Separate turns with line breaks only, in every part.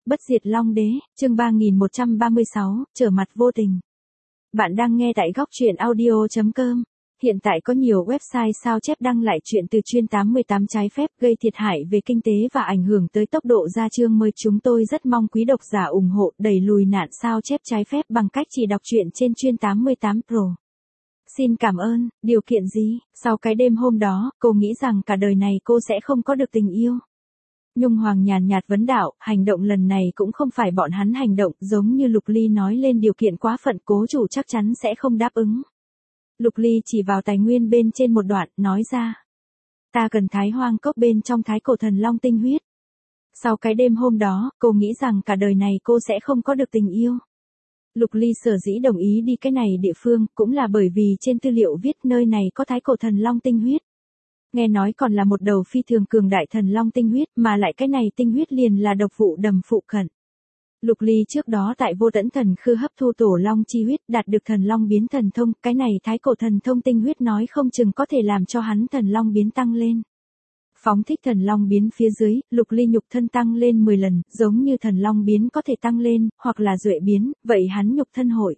Bất diệt Long Đế, chương 3136, trở mặt vô tình. Bạn đang nghe tại góc truyện audio.com. Hiện tại có nhiều website sao chép đăng lại chuyện từ chuyên 88 trái phép gây thiệt hại về kinh tế và ảnh hưởng tới tốc độ ra chương mới. Chúng tôi rất mong quý độc giả ủng hộ đẩy lùi nạn sao chép trái phép bằng cách chỉ đọc truyện trên chuyên 88 Pro. Xin cảm ơn. Điều kiện gì? Sau cái đêm hôm đó, cô nghĩ rằng cả đời này cô sẽ không có được tình yêu. Nhung Hoàng nhàn nhạt vấn đạo, hành động lần này cũng không phải bọn hắn hành động, giống như Lục Ly nói lên điều kiện quá phận, cố chủ chắc chắn sẽ không đáp ứng. Lục Ly chỉ vào tài nguyên bên trên một đoạn, nói ra. Ta cần Thái Hoang cốc bên trong Thái Cổ Thần Long tinh huyết. Sau cái đêm hôm đó, cô nghĩ rằng cả đời này cô sẽ không có được tình yêu. Lục Ly sở dĩ đồng ý đi cái này địa phương, cũng là bởi vì trên tư liệu viết nơi này có Thái Cổ Thần Long tinh huyết. Nghe nói còn là một đầu phi thường cường đại thần long tinh huyết, mà lại cái này tinh huyết liền là độc vụ đầm phụ cận. Lục Ly trước đó tại Vô Tẫn Thần Khư hấp thu tổ long chi huyết, đạt được thần long biến thần thông, cái này Thái Cổ Thần Thông tinh huyết nói không chừng có thể làm cho hắn thần long biến tăng lên. Phóng thích thần long biến phía dưới, Lục Ly nhục thân tăng lên 10 lần, giống như thần long biến có thể tăng lên, hoặc là duệ biến, vậy hắn nhục thân hội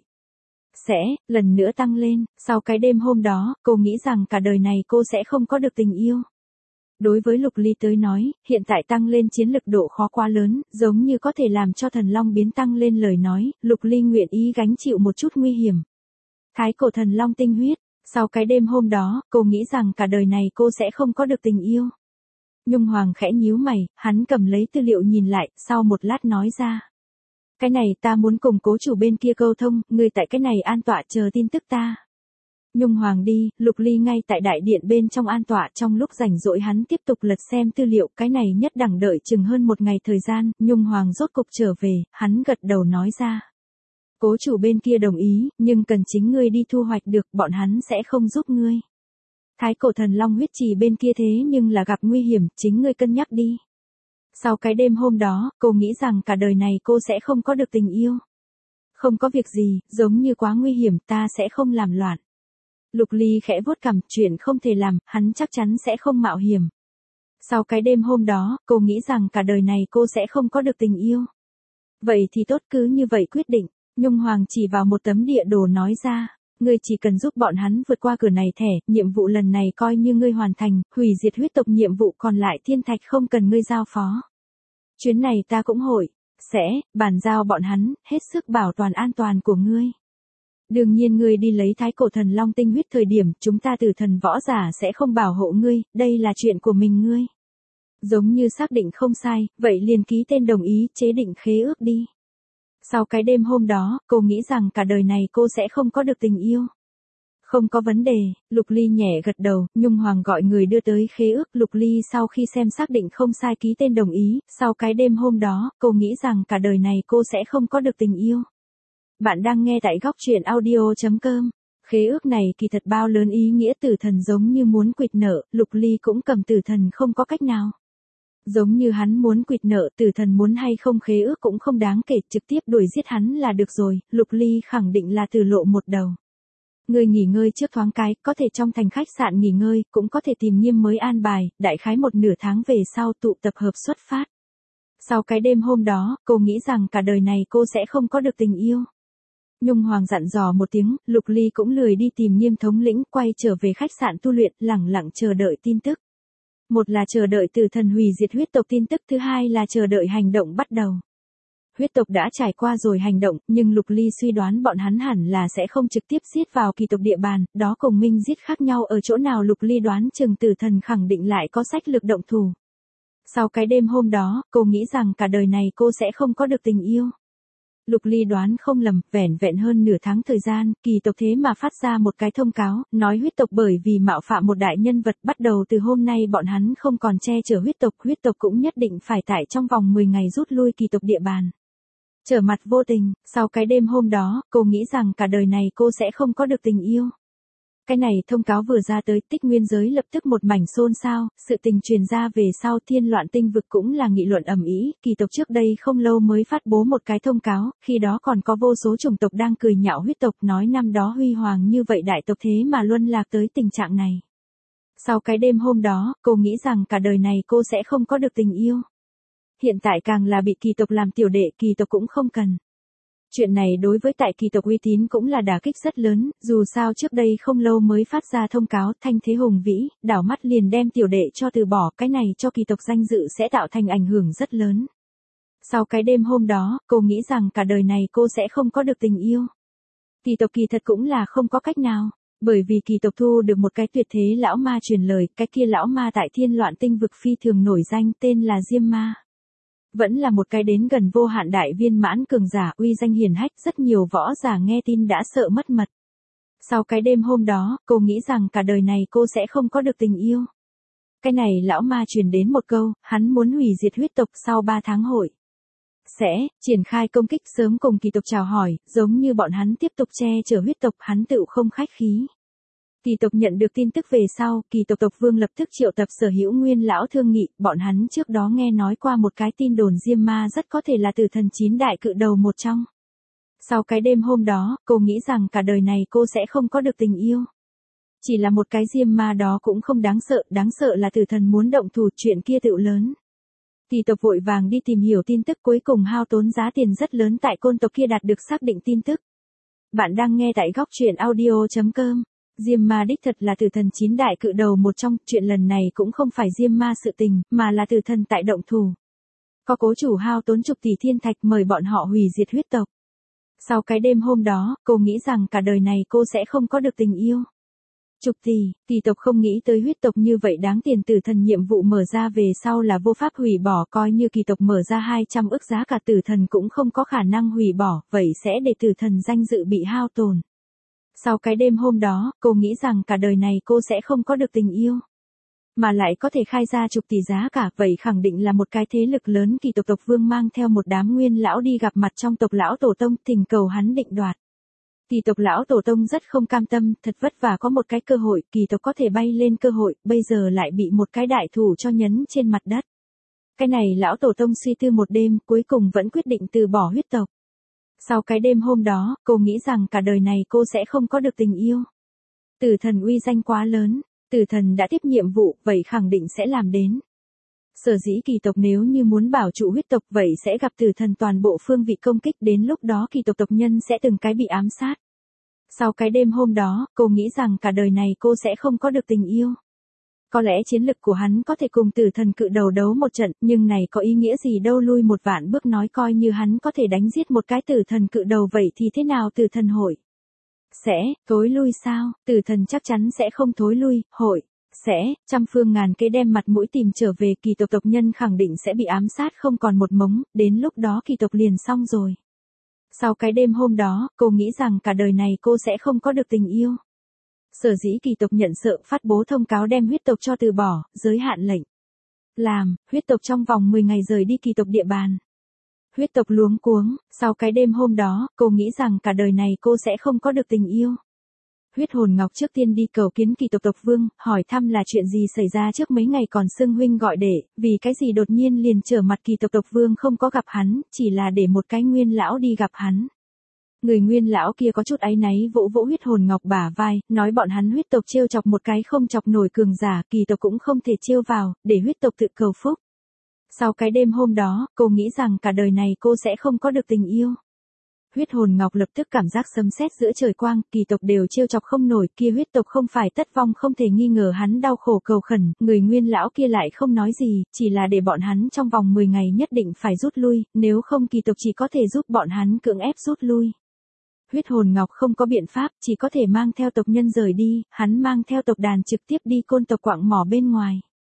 sẽ lần nữa tăng lên. Sau cái đêm hôm đó, cô nghĩ rằng cả đời này cô sẽ không có được tình yêu. Đối với Lục Ly tới nói, hiện tại tăng lên chiến lực độ khó quá lớn, giống như có thể làm cho thần long biến tăng lên lời nói, Lục Ly nguyện ý gánh chịu một chút nguy hiểm. Thái Cổ Thần Long tinh huyết. Sau cái đêm hôm đó, cô nghĩ rằng cả đời này cô sẽ không có được tình yêu. Nhung Hoàng khẽ nhíu mày, hắn cầm lấy tư liệu nhìn lại, sau một lát nói ra. Cái này ta muốn cùng cố chủ bên kia câu thông, người tại cái này an tọa chờ tin tức ta. Nhung Hoàng đi, Lục Ly ngay tại đại điện bên trong an tọa, trong lúc rảnh rỗi hắn tiếp tục lật xem tư liệu, cái này nhất đẳng đợi chừng hơn một ngày thời gian, Nhung Hoàng rốt cục trở về, hắn gật đầu nói ra. Cố chủ bên kia đồng ý, nhưng cần chính ngươi đi thu hoạch được, bọn hắn sẽ không giúp ngươi. Thái Cổ Thần Long huyết trì bên kia thế nhưng là gặp nguy hiểm, chính ngươi cân nhắc đi. Sau cái đêm hôm đó, cô nghĩ rằng cả đời này cô sẽ không có được tình yêu. Không có việc gì, giống như quá nguy hiểm, ta sẽ không làm loạn. Lục Ly khẽ vuốt cằm, chuyện không thể làm, hắn chắc chắn sẽ không mạo hiểm. Sau cái đêm hôm đó, cô nghĩ rằng cả đời này cô sẽ không có được tình yêu. Vậy thì tốt, cứ như vậy quyết định. Nhung Hoàng chỉ vào một tấm địa đồ nói ra. Ngươi chỉ cần giúp bọn hắn vượt qua cửa này thẻ, nhiệm vụ lần này coi như ngươi hoàn thành, hủy diệt huyết tộc nhiệm vụ còn lại thiên thạch không cần ngươi giao phó. Chuyến này ta cũng hội sẽ bàn giao bọn hắn, hết sức bảo toàn an toàn của ngươi. Đương nhiên ngươi đi lấy Thái Cổ Thần Long tinh huyết thời điểm, chúng ta Tử Thần võ giả sẽ không bảo hộ ngươi, đây là chuyện của mình ngươi. Giống như xác định không sai, vậy liền ký tên đồng ý, chế định khế ước đi. Sau cái đêm hôm đó, cô nghĩ rằng cả đời này cô sẽ không có được tình yêu. Không có vấn đề, Lục Ly nhẹ gật đầu, Nhung Hoàng gọi người đưa tới khế ước. Lục Ly sau khi xem xác định không sai ký tên đồng ý, sau cái đêm hôm đó, cô nghĩ rằng cả đời này cô sẽ không có được tình yêu. Bạn đang nghe tại góc truyện audio.com. Khế ước này kỳ thật bao lớn ý nghĩa, Tử Thần giống như muốn quỵt nợ, Lục Ly cũng cầm Tử Thần không có cách nào. Giống như hắn muốn quỵt nợ, Tử Thần muốn hay không khế ước cũng không đáng kể, trực tiếp đuổi giết hắn là được rồi. Lục Ly khẳng định là từ lộ một đầu. Người nghỉ ngơi trước thoáng cái, có thể trong thành khách sạn nghỉ ngơi, cũng có thể tìm Nghiêm mới an bài, đại khái một nửa tháng về sau tụ tập hợp xuất phát. Sau cái đêm hôm đó, cô nghĩ rằng cả đời này cô sẽ không có được tình yêu. Nhung Hoàng dặn dò một tiếng, Lục Ly cũng lười đi tìm Nghiêm thống lĩnh, quay trở về khách sạn tu luyện, lẳng lặng chờ đợi tin tức. Một là chờ đợi Tử Thần hủy diệt huyết tộc tin tức, thứ hai là chờ đợi hành động bắt đầu. Huyết tộc đã trải qua rồi hành động, nhưng Lục Ly suy đoán bọn hắn hẳn là sẽ không trực tiếp giết vào kỳ tộc địa bàn, đó cùng minh giết khác nhau ở chỗ nào. Lục Ly đoán chừng Tử Thần khẳng định lại có sách lược động thủ. Sau cái đêm hôm đó, cô nghĩ rằng cả đời này cô sẽ không có được tình yêu. Lục Ly đoán không lầm, vẻn vẹn hơn nửa tháng thời gian, kỳ tộc thế mà phát ra một cái thông cáo, nói huyết tộc bởi vì mạo phạm một đại nhân vật, bắt đầu từ hôm nay bọn hắn không còn che chở huyết tộc cũng nhất định phải tại trong vòng 10 ngày rút lui kỳ tộc địa bàn. Trở mặt vô tình. Sau cái đêm hôm đó, cô nghĩ rằng cả đời này cô sẽ không có được tình yêu. Cái này thông cáo vừa ra tới, Tích Nguyên giới lập tức một mảnh xôn xao, sự tình truyền ra về sau Thiên Loạn tinh vực cũng là nghị luận ầm ĩ. Kỳ tộc trước đây không lâu mới phát bố một cái thông cáo, khi đó còn có vô số chủng tộc đang cười nhạo huyết tộc, nói năm đó huy hoàng như vậy đại tộc thế mà luân lạc tới tình trạng này. Sau cái đêm hôm đó, cô nghĩ rằng cả đời này cô sẽ không có được tình yêu. Hiện tại càng là bị kỳ tộc làm tiểu đệ, kỳ tộc cũng không cần. Chuyện này đối với tại kỳ tộc uy tín cũng là đả kích rất lớn, dù sao trước đây không lâu mới phát ra thông cáo thanh thế hùng vĩ, đảo mắt liền đem tiểu đệ cho từ bỏ, cái này cho kỳ tộc danh dự sẽ tạo thành ảnh hưởng rất lớn. Sau cái đêm hôm đó, cô nghĩ rằng cả đời này cô sẽ không có được tình yêu. Kỳ tộc kỳ thật cũng là không có cách nào, bởi vì kỳ tộc thu được một cái tuyệt thế lão ma truyền lời, cái kia lão ma tại Thiên Loạn Tinh vực phi thường nổi danh, tên là Diêm Ma. Vẫn là một cái đến gần vô hạn đại viên mãn cường giả, uy danh hiển hách, rất nhiều võ giả nghe tin đã sợ mất mật. Sau cái đêm hôm đó, cô nghĩ rằng cả đời này cô sẽ không có được tình yêu. Cái này lão ma truyền đến một câu, hắn muốn hủy diệt huyết tộc sau 3 tháng hội. Sẽ triển khai công kích, sớm cùng kỳ tộc chào hỏi, giống như bọn hắn tiếp tục che chở huyết tộc, hắn tựu không khách khí. Kỳ tộc nhận được tin tức về sau, kỳ tộc tộc vương lập tức triệu tập sở hữu nguyên lão thương nghị, bọn hắn trước đó nghe nói qua một cái tin đồn Diêm Ma rất có thể là tử thần 9 đại cự đầu một trong. Sau cái đêm hôm đó, cô nghĩ rằng cả đời này cô sẽ không có được tình yêu. Chỉ là một cái Diêm Ma đó cũng không đáng sợ là tử thần muốn động thủ, chuyện kia tựu lớn. Kỳ tộc vội vàng đi tìm hiểu tin tức, cuối cùng hao tốn giá tiền rất lớn tại côn tộc kia đạt được xác định tin tức. Bạn đang nghe tại góc truyện audio.com. Diêm Ma đích thật là tử thần 9 đại cự đầu một trong, chuyện lần này cũng không phải Diêm Ma sự tình, mà là tử thần tại động thủ. Có cố chủ hao tốn chục tỷ thiên thạch mời bọn họ hủy diệt huyết tộc. Sau cái đêm hôm đó, cô nghĩ rằng cả đời này cô sẽ không có được tình yêu. Chục tỷ, kỳ tộc không nghĩ tới huyết tộc như vậy đáng tiền, tử thần nhiệm vụ mở ra về sau là vô pháp hủy bỏ, coi như kỳ tộc mở ra 200 ức giá cả tử thần cũng không có khả năng hủy bỏ, vậy sẽ để tử thần danh dự bị hao tổn. Sau cái đêm hôm đó, cô nghĩ rằng cả đời này cô sẽ không có được tình yêu. Mà lại có thể khai ra chục tỷ giá cả, vậy khẳng định là một cái thế lực lớn. Kỳ tộc tộc vương mang theo một đám nguyên lão đi gặp mặt trong tộc lão tổ tông, thỉnh cầu hắn định đoạt. Kỳ tộc lão tổ tông rất không cam tâm, thật vất vả có một cái cơ hội, kỳ tộc có thể bay lên cơ hội, bây giờ lại bị một cái đại thủ cho nhấn trên mặt đất. Cái này lão tổ tông suy tư một đêm, cuối cùng vẫn quyết định từ bỏ huyết tộc. Sau cái đêm hôm đó, cô nghĩ rằng cả đời này cô sẽ không có được tình yêu. Tử thần uy danh quá lớn, tử thần đã tiếp nhiệm vụ, vậy khẳng định sẽ làm đến. Sở dĩ kỳ tộc nếu như muốn bảo trụ huyết tộc vậy sẽ gặp tử thần toàn bộ phương vị công kích, đến lúc đó kỳ tộc tộc nhân sẽ từng cái bị ám sát. Sau cái đêm hôm đó, cô nghĩ rằng cả đời này cô sẽ không có được tình yêu. Có lẽ chiến lực của hắn có thể cùng tử thần cự đầu đấu một trận, nhưng này có ý nghĩa gì đâu, lui một vạn bước nói, coi như hắn có thể đánh giết một cái tử thần cự đầu vậy thì thế nào, tử thần hội sẽ thối lui sao? Tử thần chắc chắn sẽ không thối lui, hội sẽ trăm phương ngàn kế đem mặt mũi tìm trở về, kỳ tộc tộc nhân khẳng định sẽ bị ám sát không còn một mống, đến lúc đó kỳ tộc liền xong rồi. Sau cái đêm hôm đó, cô nghĩ rằng cả đời này cô sẽ không có được tình yêu. Sở dĩ kỳ tộc nhận sợ, phát bố thông cáo đem huyết tộc cho từ bỏ, giới hạn lệnh. Làm, huyết tộc trong vòng 10 ngày rời đi kỳ tộc địa bàn. Huyết tộc luống cuống, sau cái đêm hôm đó, cô nghĩ rằng cả đời này cô sẽ không có được tình yêu. Huyết hồn ngọc trước tiên đi cầu kiến kỳ tộc tộc vương, hỏi thăm là chuyện gì xảy ra, trước mấy ngày còn xưng huynh gọi đệ, vì cái gì đột nhiên liền trở mặt. Kỳ tộc tộc vương không có gặp hắn, chỉ là để một cái nguyên lão đi gặp hắn. Người nguyên lão kia có chút áy náy vỗ vỗ huyết hồn ngọc bả vai, nói bọn hắn huyết tộc trêu chọc một cái không chọc nổi cường giả, kỳ tộc cũng không thể trêu vào, để huyết tộc tự cầu phúc. Sau cái đêm hôm đó, cô nghĩ rằng cả đời này cô sẽ không có được tình yêu. Huyết hồn ngọc lập tức cảm giác sấm sét giữa trời quang, kỳ tộc đều trêu chọc không nổi, kia huyết tộc không phải tất vong, không thể nghi ngờ hắn đau khổ cầu khẩn, người nguyên lão kia lại không nói gì, chỉ là để bọn hắn trong vòng 10 ngày nhất định phải rút lui, nếu không kỳ tộc chỉ có thể giúp bọn hắn cưỡng ép rút lui. Huyết hồn ngọc không có biện pháp, chỉ có thể mang theo tộc nhân rời đi, hắn mang theo tộc đàn trực tiếp đi côn tộc quạng mỏ bên ngoài.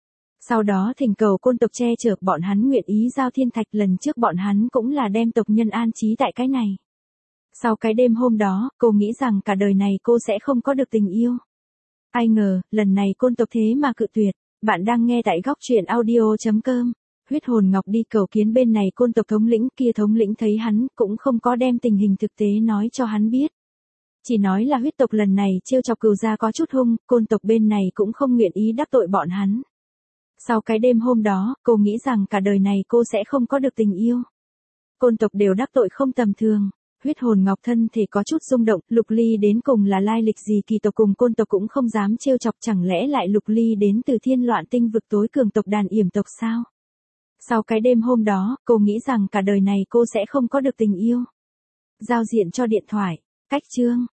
Sau đó thỉnh cầu côn tộc che chở bọn hắn nguyện ý giao thiên thạch, lần trước bọn hắn cũng là đem tộc nhân an trí tại cái này. Sau cái đêm hôm đó, cô nghĩ rằng cả đời này cô sẽ không có được tình yêu. Ai ngờ, lần này côn tộc thế mà cự tuyệt. Bạn đang nghe tại góc truyện audio.com. Huyết hồn ngọc đi cầu kiến bên này côn tộc thống lĩnh, kia thống lĩnh thấy hắn, cũng không có đem tình hình thực tế nói cho hắn biết. Chỉ nói là huyết tộc lần này trêu chọc cừu gia có chút hung, côn tộc bên này cũng không nguyện ý đắc tội bọn hắn. Sau cái đêm hôm đó, cô nghĩ rằng cả đời này cô sẽ không có được tình yêu. Côn tộc đều đắc tội không tầm thường. Huyết hồn ngọc thân thể có chút rung động, Lục Ly đến cùng là lai lịch gì, kỳ tộc cùng côn tộc cũng không dám trêu chọc, chẳng lẽ lại Lục Ly đến từ Thiên Loạn Tinh vực tối cường tộc đàn Yểm tộc sao? Sau cái đêm hôm đó, cô nghĩ rằng cả đời này cô sẽ không có được tình yêu. Giao diện cho điện thoại. Cách chương.